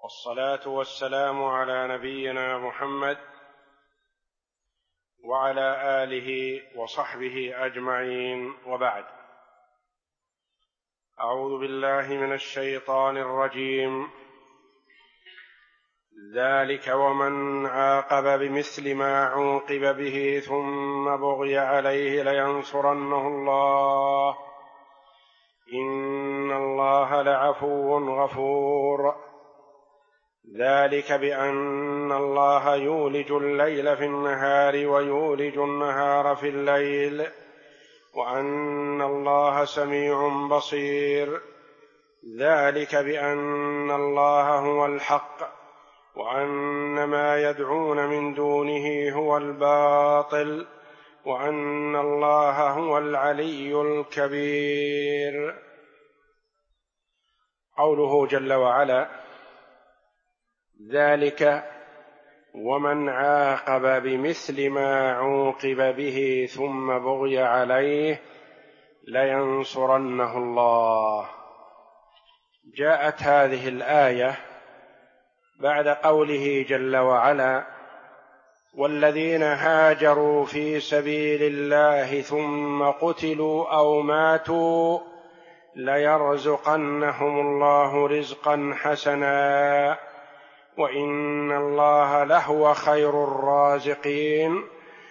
والصلاة والسلام على نبينا محمد وعلى آله وصحبه أجمعين، وبعد. أعوذ بالله من الشيطان الرجيم. ذلك ومن عاقب بمثل ما عوقب به ثم بغي عليه لينصرنه الله إن الله لعفو غفور. ذلك بأن الله يولج الليل في النهار ويولج النهار في الليل وأن الله سميع بصير. ذلك بأن الله هو الحق وأن ما يدعون من دونه هو الباطل وأن الله هو العلي الكبير. قوله جل وعلا: ذلك ومن عاقب بمثل ما عوقب به ثم بغي عليه لينصرنه الله. جاءت هذه الآية بعد قوله جل وعلا: والذين هاجروا في سبيل الله ثم قتلوا أو ماتوا ليرزقنهم الله رزقا حسنا وإن الله لهو خير الرازقين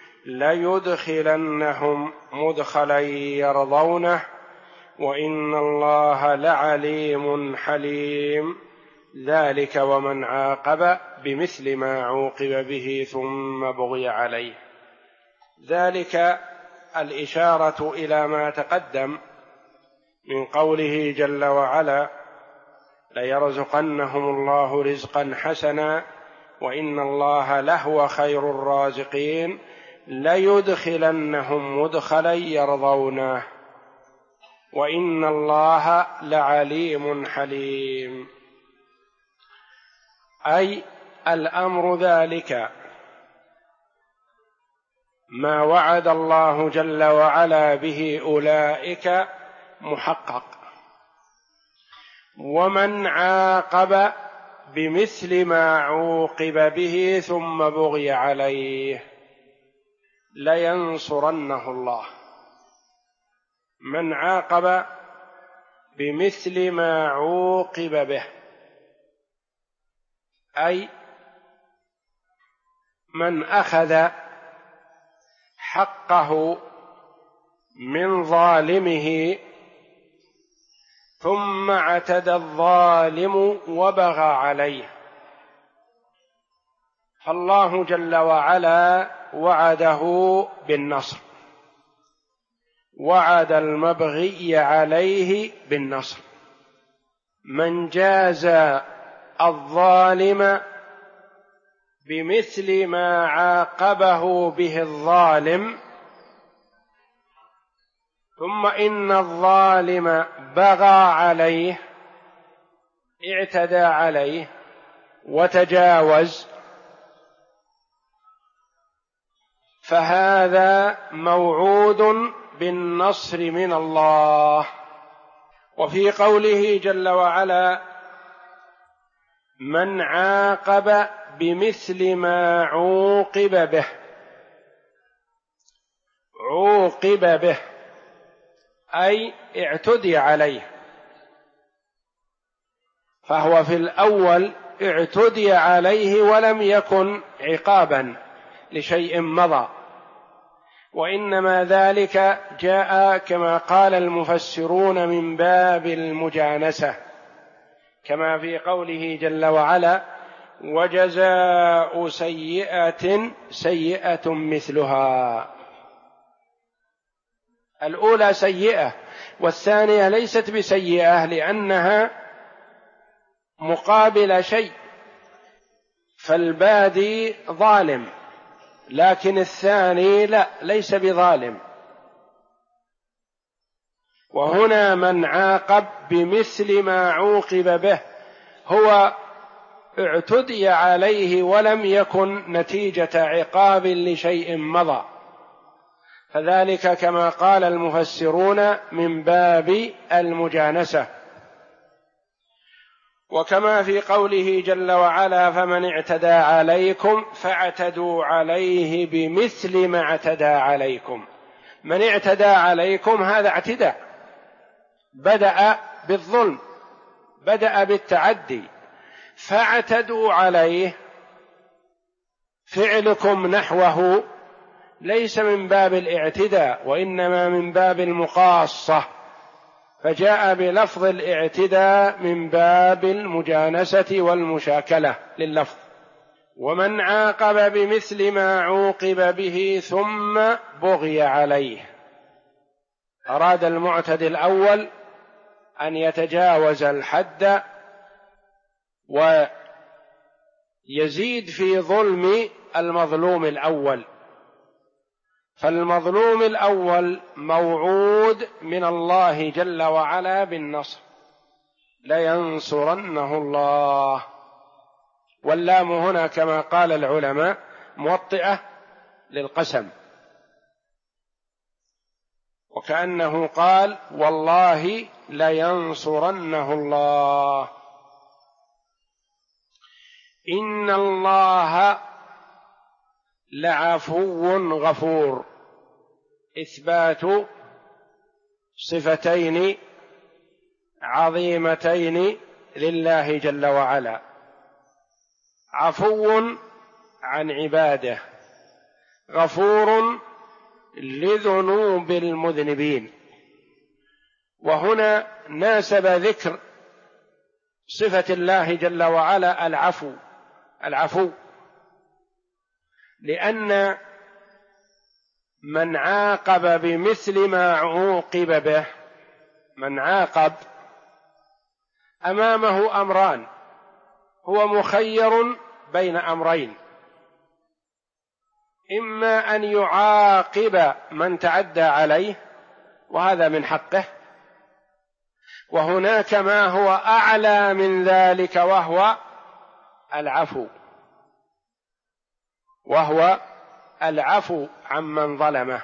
ليدخلنهم مدخلا يرضونه وإن الله لعليم حليم. ذلك ومن عاقب بمثل ما عوقب به ثم بغي عليه. ذلك الإشارة إلى ما تقدم من قوله جل وعلا: ليرزقنهم الله رزقا حسنا وإن الله لهو خير الرازقين ليدخلنهم مدخلا يرضونه وإن الله لعليم حليم. أي الأمر ذلك ما وعد الله جل وعلا به أولئك محقق. ومن عاقب بمثل ما عوقب به ثم بغي عليه لينصرنه الله. من عاقب بمثل ما عوقب به أي من أخذ حقه من ظالمه ثم اعتدى الظالم وبغى عليه، فالله جل وعلا وعده بالنصر، وعد المبغي عليه بالنصر. من جاز الظالم بمثل ما عاقبه به الظالم ثم إن الظالم بغى عليه، اعتدى عليه وتجاوز، فهذا موعود بالنصر من الله. وفي قوله جل وعلا: من عاقب بمثل ما عوقب به، عوقب به أي اعتدي عليه، فهو في الأول اعتدي عليه ولم يكن عقابا لشيء مضى، وإنما ذلك جاء كما قال المفسرون من باب المجانسة، كما في قوله جل وعلا: وجزاء سيئة سيئة مثلها. الأولى سيئة والثانية ليست بسيئة لأنها مقابل شيء، فالبادي ظالم لكن الثاني لا، ليس بظالم. وهنا من عاقب بمثل ما عوقب به هو اعتدي عليه ولم يكن نتيجة عقاب لشيء مضى، فذلك كما قال المفسرون من باب المجانسة. وكما في قوله جل وعلا فمن اعتدى عليكم فاعتدوا عليه بمثل ما اعتدى عليكم. من اعتدى عليكم هذا اعتداء، بدأ بالظلم، بدأ بالتعدي، فاعتدوا عليه فعلكم نحوه ليس من باب الاعتداء وإنما من باب المقاصة، فجاء بلفظ الاعتداء من باب المجانسة والمشاكلة لللفظ. ومن عاقب بمثل ما عوقب به ثم بغي عليه، أراد المعتدي الأول أن يتجاوز الحد ويزيد في ظلم المظلوم الأول، فالمظلوم الأول موعود من الله جل وعلا بالنصر، لينصرنه الله، واللام هنا كما قال العلماء موطئة للقسم، وكأنه قال والله لينصرنه الله. إن الله لعفو غفور، إثبات صفتين عظيمتين لله جل وعلا، عفو عن عباده، غفور لذنوب المذنبين. وهنا ناسب ذكر صفة الله جل وعلا العفو، لأن من عاقب بمثل ما عوقب به، من عاقب أمامه أمران، هو مخير بين أمرين، إما أن يعاقب من تعدى عليه وهذا من حقه، وهناك ما هو أعلى من ذلك وهو العفو عمن ظلمه.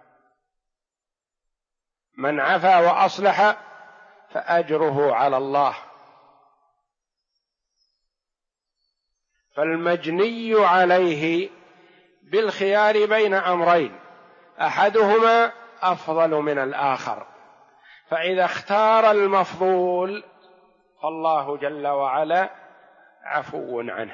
من عفا وأصلح فأجره على الله. فالمجني عليه بالخيار بين أمرين، أحدهما أفضل من الآخر، فإذا اختار المفضول فالله جل وعلا عفو عنه.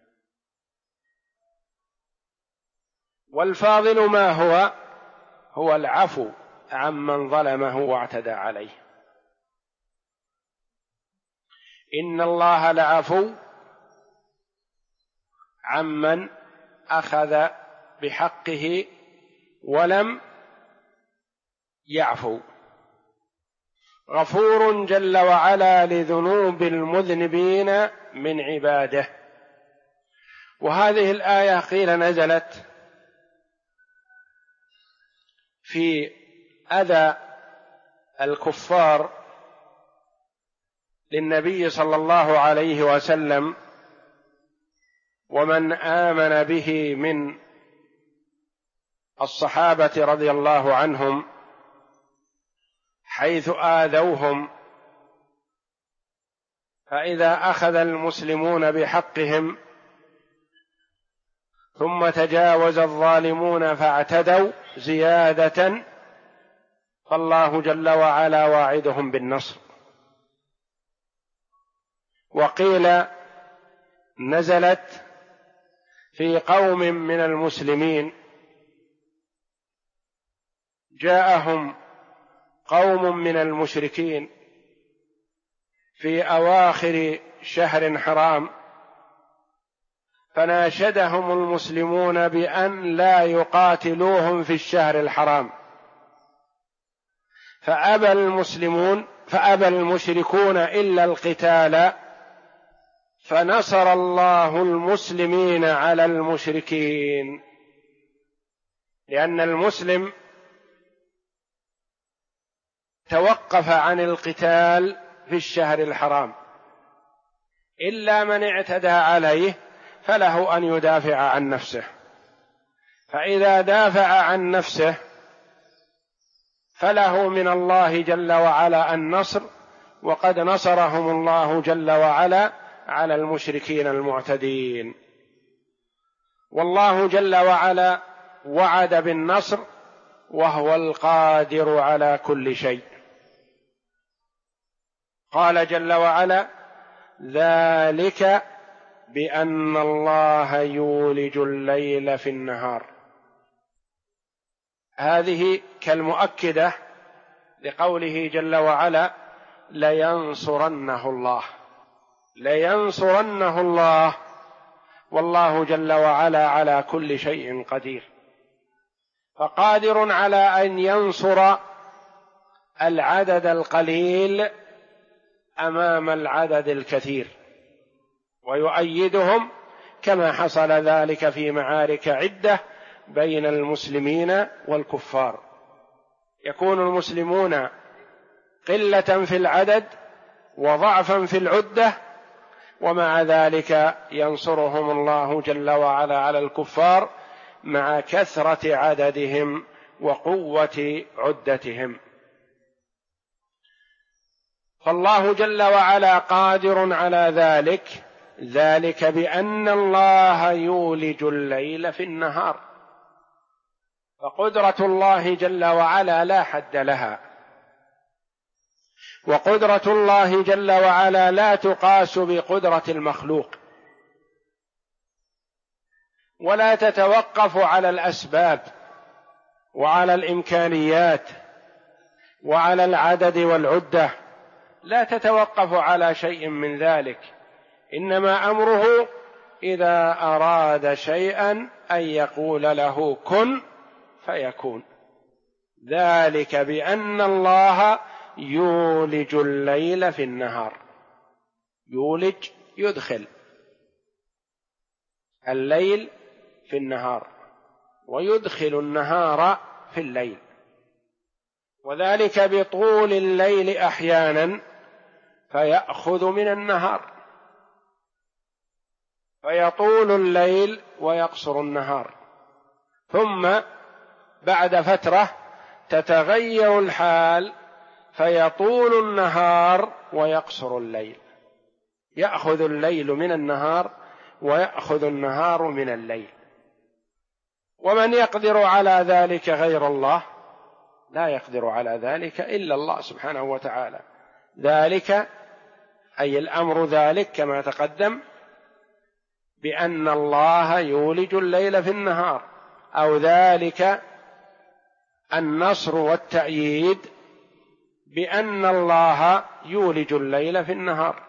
والفاضل ما هو العفو عمن ظلمه واعتدى عليه. إن الله لعفو عمن أخذ بحقه ولم يعفو، غفور جل وعلا لذنوب المذنبين من عباده. وهذه الآية قيل نزلت في أذى الكفار للنبي صلى الله عليه وسلم ومن آمن به من الصحابة رضي الله عنهم، حيث آذوهم، فإذا أخذ المسلمون بحقهم ثم تجاوز الظالمون فاعتدوا زيادة، فالله جل وعلا واعدهم بالنصر. وقيل نزلت في قوم من المسلمين جاءهم قوم من المشركين في أواخر شهر حرام، فناشدهم المسلمون بأن لا يقاتلوهم في الشهر الحرام، فأبى المشركون إلا القتال، فنصر الله المسلمين على المشركين، لأن المسلم توقف عن القتال في الشهر الحرام، إلا من اعتدى عليه فله أن يدافع عن نفسه، فإذا دافع عن نفسه فله من الله جل وعلا النصر وقد نصرهم الله جل وعلا على المشركين المعتدين. والله جل وعلا وعد بالنصر وهو القادر على كل شيء. قال جل وعلا: ذلك بأن الله يولج الليل في النهار. هذه كالمؤكدة لقوله جل وعلا: لينصرنه الله. لينصرنه الله، والله جل وعلا على كل شيء قدير، فقادر على أن ينصر العدد القليل أمام العدد الكثير، ويؤيدهم كما حصل ذلك في معارك عدة بين المسلمين والكفار. يكون المسلمون قلة في العدد وضعفا في العدة، ومع ذلك ينصرهم الله جل وعلا على الكفار مع كثرة عددهم وقوة عدتهم. فالله جل وعلا قادر على ذلك، ذلك بأن الله يولج الليل في النهار. فقدرة الله جل وعلا لا حد لها، وقدرة الله جل وعلا لا تقاس بقدرة المخلوق، ولا تتوقف على الأسباب وعلى الإمكانيات وعلى العدد والعدة، لا تتوقف على شيء من ذلك، إنما أمره إذا أراد شيئا أن يقول له كن فيكون. ذلك بأن الله يولج الليل في النهار. يولج يدخل الليل في النهار، ويدخل النهار في الليل، وذلك بطول الليل أحيانا فيأخذ من النهار، فيطول الليل ويقصر النهار، ثم بعد فترة تتغير الحال فيطول النهار ويقصر الليل. يأخذ الليل من النهار ويأخذ النهار من الليل. ومن يقدر على ذلك غير الله؟ لا يقدر على ذلك إلا الله سبحانه وتعالى. ذلك أي الأمر ذلك كما تقدم بأن الله يولج الليل في النهار، أو ذلك النصر والتأييد بأن الله يولج الليل في النهار.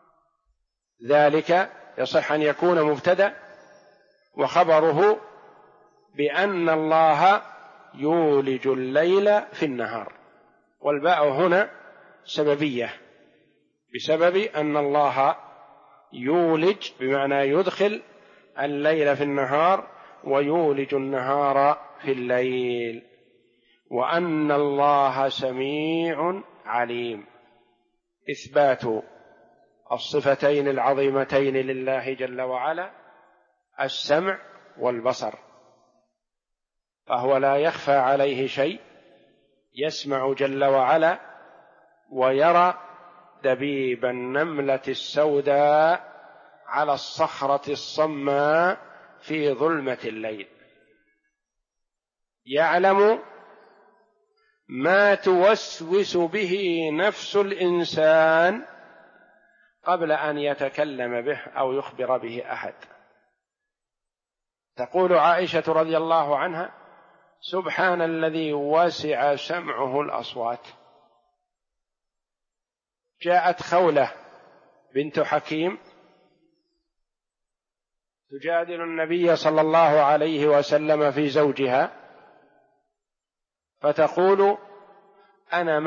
ذلك يصح أن يكون مبتدأ وخبره بأن الله يولج الليل في النهار، والباء هنا سببية بسبب أن الله يولج بمعنى يدخل الليل في النهار ويولج النهار في الليل، وأن الله سميع عليم. إثبات الصفتين العظيمتين لله جل وعلا، السمع والبصر، فهو لا يخفى عليه شيء، يسمع جل وعلا ويرى دبيب النملة السوداء على الصخرة الصماء في ظلمة الليل، يعلم ما توسوس به نفس الإنسان قبل أن يتكلم به أو يخبر به أحد. تقول عائشة رضي الله عنها: سبحان الذي وسع سمعه الأصوات. جاءت خولة بنت حكيم تجادل النبي صلى الله عليه وسلم في زوجها، فتقول: أنا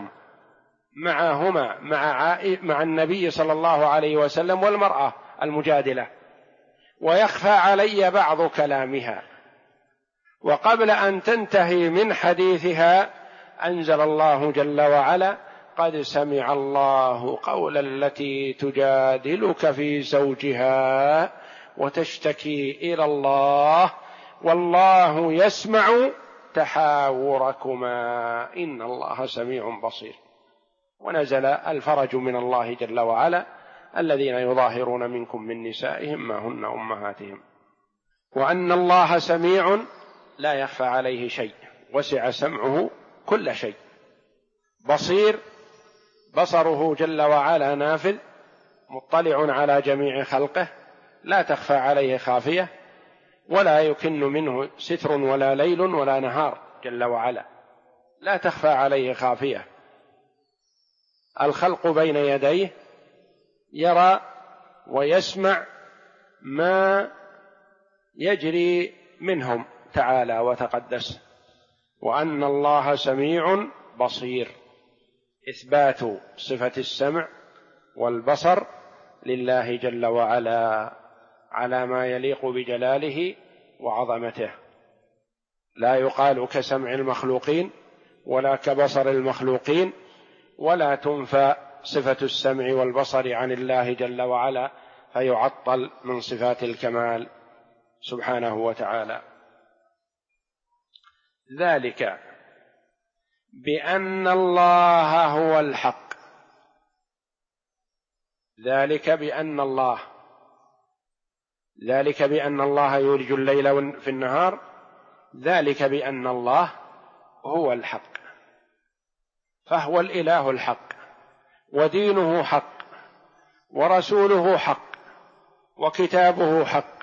معهما مع النبي صلى الله عليه وسلم والمرأة المجادلة، ويخفى علي بعض كلامها. وقبل أن تنتهي من حديثها أنزل الله جل وعلا: قد سمع الله قول التي تجادلك في زوجها وتشتكي إلى الله والله يسمع تحاوركما إن الله سميع بصير. ونزل الفرج من الله جل وعلا: الذين يظاهرون منكم من نسائهم ما هن أمهاتهم. وأن الله سميع لا يخفى عليه شيء، وسع سمعه كل شيء. بصير، بصره جل وعلا نافذ مطلع على جميع خلقه، لا تخفى عليه خافية، ولا يكن منه ستر ولا ليل ولا نهار جل وعلا، لا تخفى عليه خافية. الخلق بين يديه، يرى ويسمع ما يجري منهم تعالى وتقدس. وأن الله سميع بصير، إثبات صفة السمع والبصر لله جل وعلا على ما يليق بجلاله وعظمته، لا يقال كسمع المخلوقين ولا كبصر المخلوقين، ولا تنفى صفة السمع والبصر عن الله جل وعلا فيعطل من صفات الكمال سبحانه وتعالى. ذلك بأن الله هو الحق، ذلك بأن الله يولج الليل في النهار، ذلك بأن الله هو الحق، فهو الإله الحق، ودينه حق، ورسوله حق، وكتابه حق،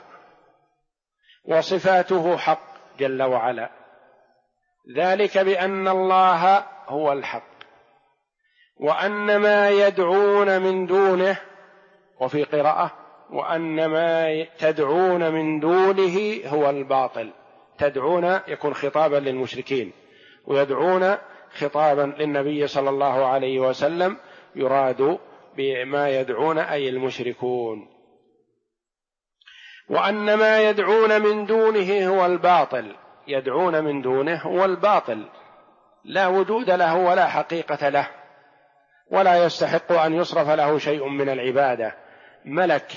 وصفاته حق جل وعلا. ذلك بأن الله هو الحق، وأن ما يدعون من دونه، وفي قراءة وأن ما تدعون من دونه هو الباطل. تدعون يكون خطابا للمشركين، ويدعون خطابا للنبي صلى الله عليه وسلم، يراد بما يدعون أي المشركون. وأن ما يدعون من دونه هو الباطل، يدعون من دونه هو الباطل، لا وجود له ولا حقيقة له، ولا يستحق أن يصرف له شيء من العبادة، ملك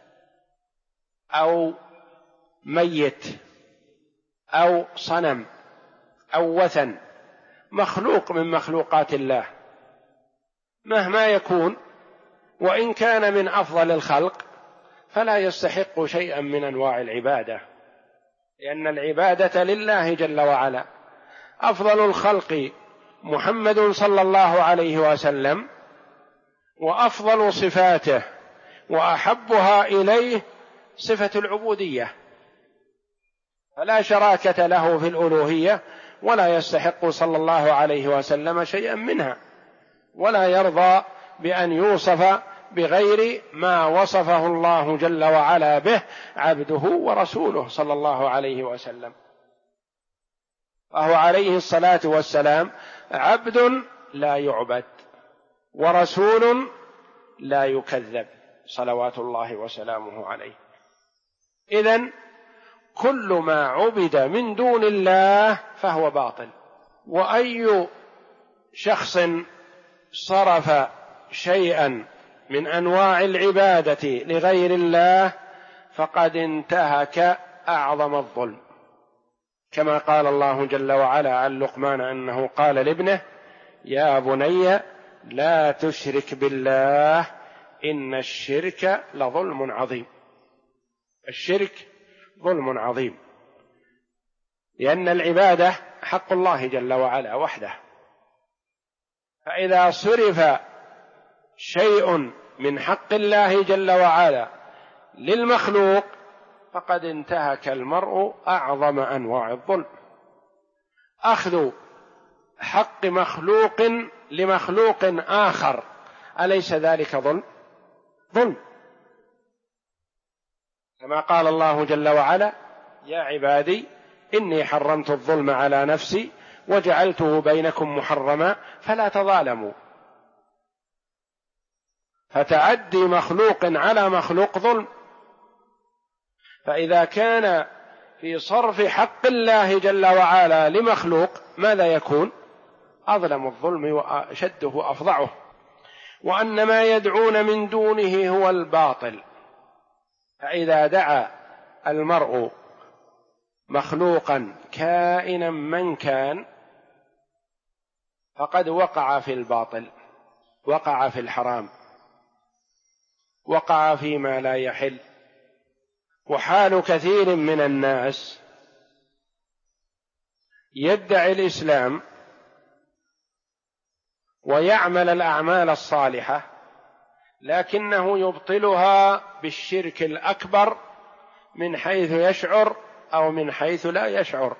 أو ميت أو صنم أو وثن، مخلوق من مخلوقات الله مهما يكون، وإن كان من أفضل الخلق فلا يستحق شيئا من أنواع العبادة، لأن العبادة لله جل وعلا. أفضل الخلق محمد صلى الله عليه وسلم، وأفضل صفاته وأحبها إليه صفة العبودية، فلا شراكة له في الألوهية، ولا يستحق صلى الله عليه وسلم شيئا منها، ولا يرضى بأن يوصف بغير ما وصفه الله جل وعلا به عبده ورسوله صلى الله عليه وسلم. فهو عليه الصلاة والسلام عبد لا يعبد، ورسول لا يكذب، صلوات الله وسلامه عليه. إذن كل ما عبد من دون الله فهو باطل، وأي شخص صرف شيئا من أنواع العبادة لغير الله فقد انتهك أعظم الظلم، كما قال الله جل وعلا عن لقمان أنه قال لابنه: يا بني لا تشرك بالله إن الشرك لظلم عظيم. الشرك ظلم عظيم، لأن العبادة حق الله جل وعلا وحده، فإذا صرف شيء من حق الله جل وعلا للمخلوق فقد انتهك المرء أعظم أنواع الظلم. أخذ حق مخلوق لمخلوق آخر أليس ذلك ظلم؟ كما قال الله جل وعلا: يا عبادي إني حرمت الظلم على نفسي وجعلته بينكم محرما فلا تظالموا. فتعدي مخلوق على مخلوق ظلم، فإذا كان في صرف حق الله جل وعلا لمخلوق ماذا يكون؟ أظلم الظلم وأشده وأفظعه. وأن ما يدعون من دونه هو الباطل، فإذا دعا المرء مخلوقا كائنا من كان فقد وقع في الباطل، وقع في الحرام، وقع فيما لا يحل. وحال كثير من الناس يدعي الإسلام ويعمل الأعمال الصالحة، لكنه يبطلها بالشرك الأكبر من حيث يشعر أو من حيث لا يشعر.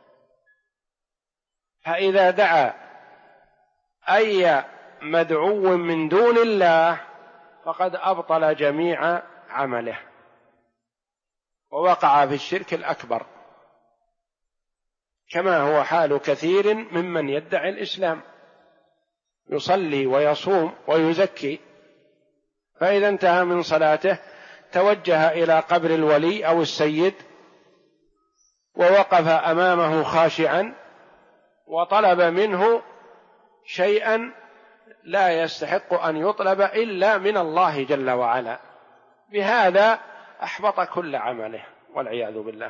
فإذا دعا أي مدعو من دون الله فقد أبطل جميع عمله ووقع في الشرك الأكبر، كما هو حال كثير ممن يدعي الإسلام، يصلي ويصوم ويزكي، فإذا انتهى من صلاته توجه إلى قبر الولي أو السيد ووقف أمامه خاشعا وطلب منه شيئا لا يستحق أن يطلب إلا من الله جل وعلا، بهذا أحبط كل عمله والعياذ بالله.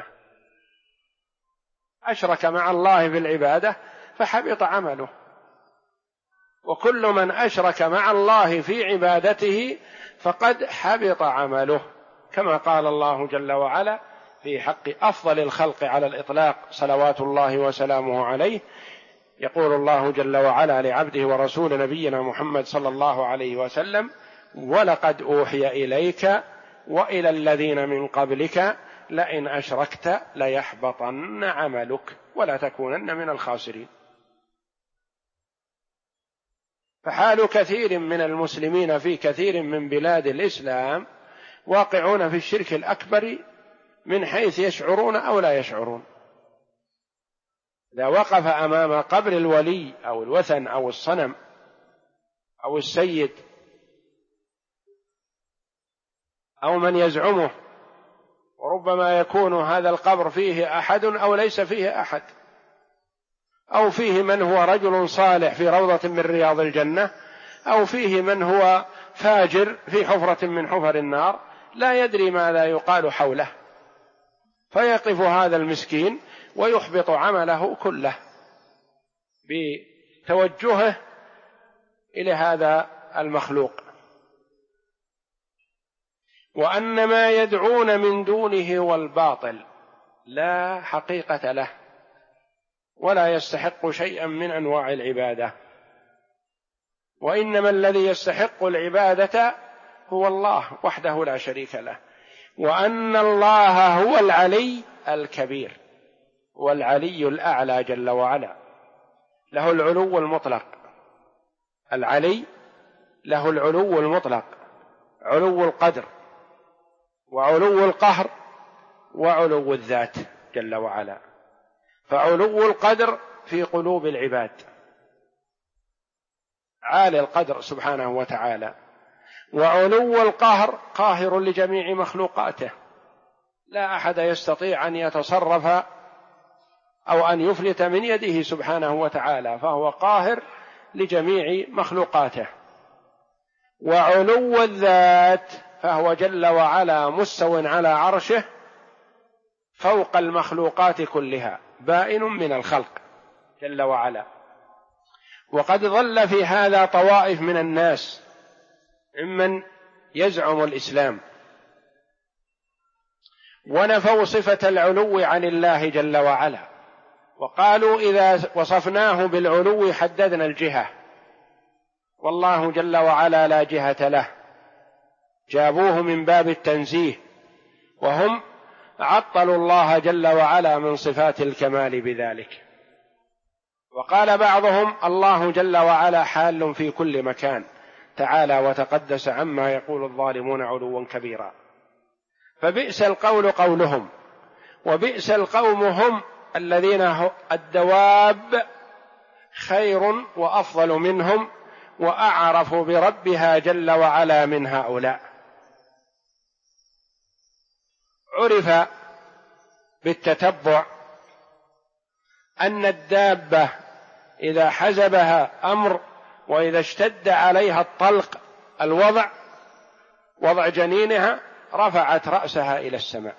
أشرك مع الله في العبادة فحبط عمله، وكل من أشرك مع الله في عبادته فقد حبط عمله، كما قال الله جل وعلا في حق أفضل الخلق على الإطلاق صلوات الله وسلامه عليه. يقول الله جل وعلا لعبده ورسول نبينا محمد صلى الله عليه وسلم: ولقد أوحي إليك وإلى الذين من قبلك لئن أشركت ليحبطن عملك ولا تكونن من الخاسرين. فحال كثير من المسلمين في كثير من بلاد الإسلام واقعون في الشرك الأكبر من حيث يشعرون أو لا يشعرون. إذا وقف أمام قبر الولي أو الوثن أو الصنم أو السيد أو من يزعمه، وربما يكون هذا القبر فيه أحد أو ليس فيه أحد، أو فيه من هو رجل صالح في روضة من رياض الجنة، أو فيه من هو فاجر في حفرة من حفر النار، لا يدري ماذا يقال حوله، فيقف هذا المسكين ويحبط عمله كله بتوجهه إلى هذا المخلوق. وأن ما يدعون من دونه والباطل لا حقيقة له ولا يستحق شيئا من أنواع العبادة، وإنما الذي يستحق العبادة هو الله وحده لا شريك له. وأن الله هو العلي الكبير والعلي الأعلى جل وعلا، له العلو المطلق. العلي له العلو المطلق، علو القدر وعلو القهر وعلو الذات جل وعلا. فعلو القدر في قلوب العباد، عالي القدر سبحانه وتعالى، وعلو القهر قاهر لجميع مخلوقاته، لا أحد يستطيع أن يتصرف أو أن يفلت من يده سبحانه وتعالى، فهو قاهر لجميع مخلوقاته. وعلو الذات فهو جل وعلا مستو على عرشه فوق المخلوقات كلها، بائن من الخلق جل وعلا. وقد ظل في هذا طوائف من الناس ممن يزعم الإسلام ونفوا صفة العلو عن الله جل وعلا، وقالوا إذا وصفناه بالعلو حددنا الجهة، والله جل وعلا لا جهة له، جابوه من باب التنزيه، وهم عطلوا الله جل وعلا من صفات الكمال بذلك. وقال بعضهم الله جل وعلا حال في كل مكان، تعالى وتقدس عما يقول الظالمون علوا كبيرا. فبئس القول قولهم، وبئس القوم هم الذين الدواب خير وأفضل منهم وأعرف بربها جل وعلا من هؤلاء. عرف بالتتبع أن الدابة إذا حزبها أمر وإذا اشتد عليها الطلق وضع جنينها رفعت رأسها إلى السماء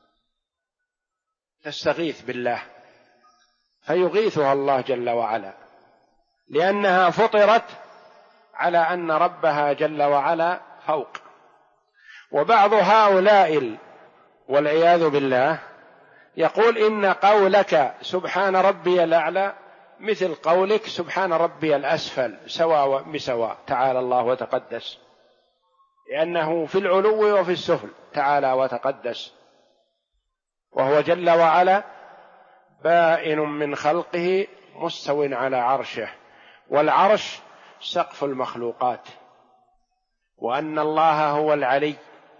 تستغيث بالله، فيغيثها الله جل وعلا، لأنها فطرت على أن ربها جل وعلا فوق. وبعض هؤلاء والعياذ بالله يقول إن قولك سبحان ربي الأعلى مثل قولك سبحان ربي الأسفل، سواء بسواء، تعالى الله وتقدس، لأنه في العلو وفي السفل تعالى وتقدس، وهو جل وعلا بائن من خلقه مستو على عرشه، والعرش سقف المخلوقات، وأن الله هو العلي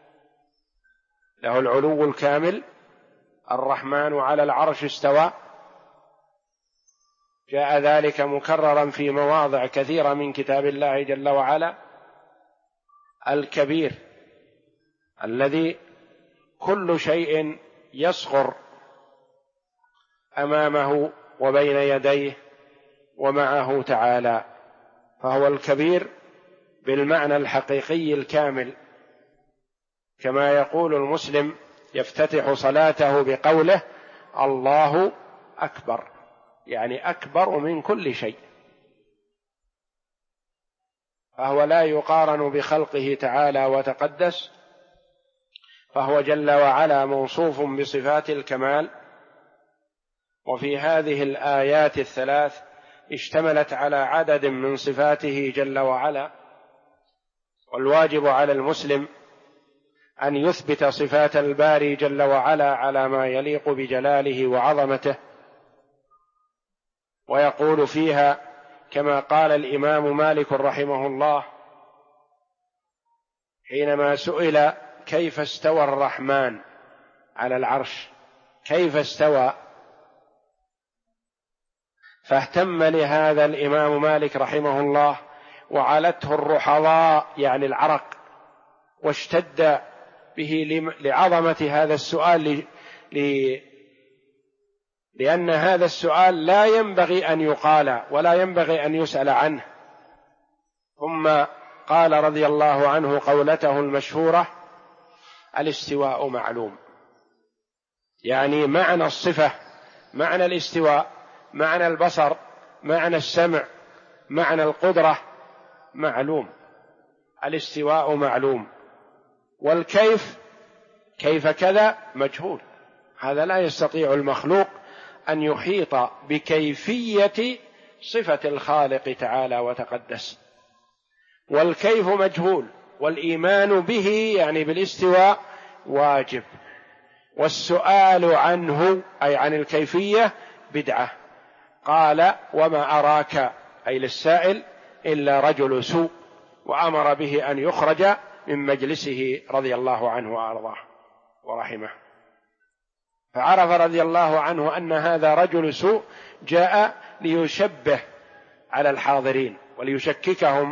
له العلو الكامل. الرحمن على العرش استوى، جاء ذلك مكررا في مواضع كثيرة من كتاب الله جل وعلا. الكبير الذي كل شيء يصغر أمامه وبين يديه ومعه تعالى، فهو الكبير بالمعنى الحقيقي الكامل، كما يقول المسلم يفتتح صلاته بقوله الله أكبر، يعني أكبر من كل شيء، فهو لا يقارن بخلقه تعالى وتقدس، فهو جل وعلا موصوف بصفات الكمال. وفي هذه الآيات الثلاث اشتملت على عدد من صفاته جل وعلا، والواجب على المسلم أن يثبت صفات الباري جل وعلا على ما يليق بجلاله وعظمته، ويقول فيها كما قال الإمام مالك رحمه الله حينما سئل كيف استوى الرحمن على العرش، كيف استوى، فاهتم لهذا الإمام مالك رحمه الله وعلته الرحضاء يعني العرق، واشتد به لعظمة هذا السؤال، لأن هذا السؤال لا ينبغي أن يقال ولا ينبغي أن يسأل عنه. ثم قال رضي الله عنه قولته المشهورة الاستواء معلوم، يعني معنى الصفة، معنى الاستواء، معنى البصر، معنى السمع، معنى القدرة معلوم، الاستواء معلوم، والكيف كيف كذا مجهول، هذا لا يستطيع المخلوق أن يحيط بكيفية صفة الخالق تعالى وتقدس، والكيف مجهول، والإيمان به يعني بالاستواء واجب، والسؤال عنه أي عن الكيفية بدعة. قال وما أراك أي للسائل إلا رجل سوء، وأمر به أن يخرج من مجلسه رضي الله عنه وأرضاه ورحمه. فعرف رضي الله عنه أن هذا رجل سوء جاء ليشبه على الحاضرين وليشككهم،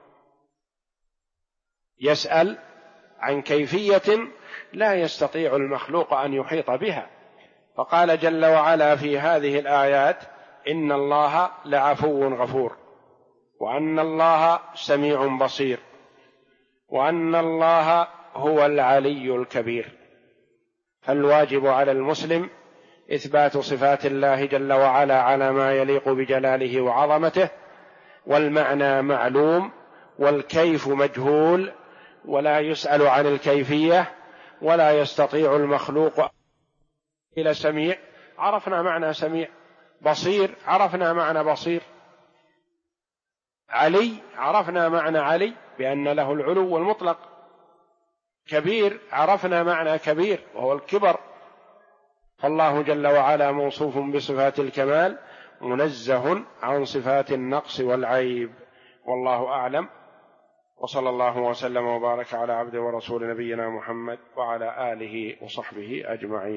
يسأل عن كيفية لا يستطيع المخلوق أن يحيط بها. فقال جل وعلا في هذه الآيات إن الله لعفو غفور، وأن الله سميع بصير، وأن الله هو العلي الكبير. فالواجب على المسلم إثبات صفات الله جل وعلا على ما يليق بجلاله وعظمته، والمعنى معلوم، والكيف مجهول ولا يسأل عن الكيفية، ولا يستطيع المخلوق إلى سميع، عرفنا معنى سميع، بصير عرفنا معنى بصير، علي عرفنا معنى علي بأن له العلو المطلق، كبير عرفنا معنى كبير وهو الكبر. فالله جل وعلا موصوف بصفات الكمال منزه عن صفات النقص والعيب، والله أعلم. وصلى الله وسلم وبارك على عبده ورسول نبينا محمد وعلى آله وصحبه أجمعين.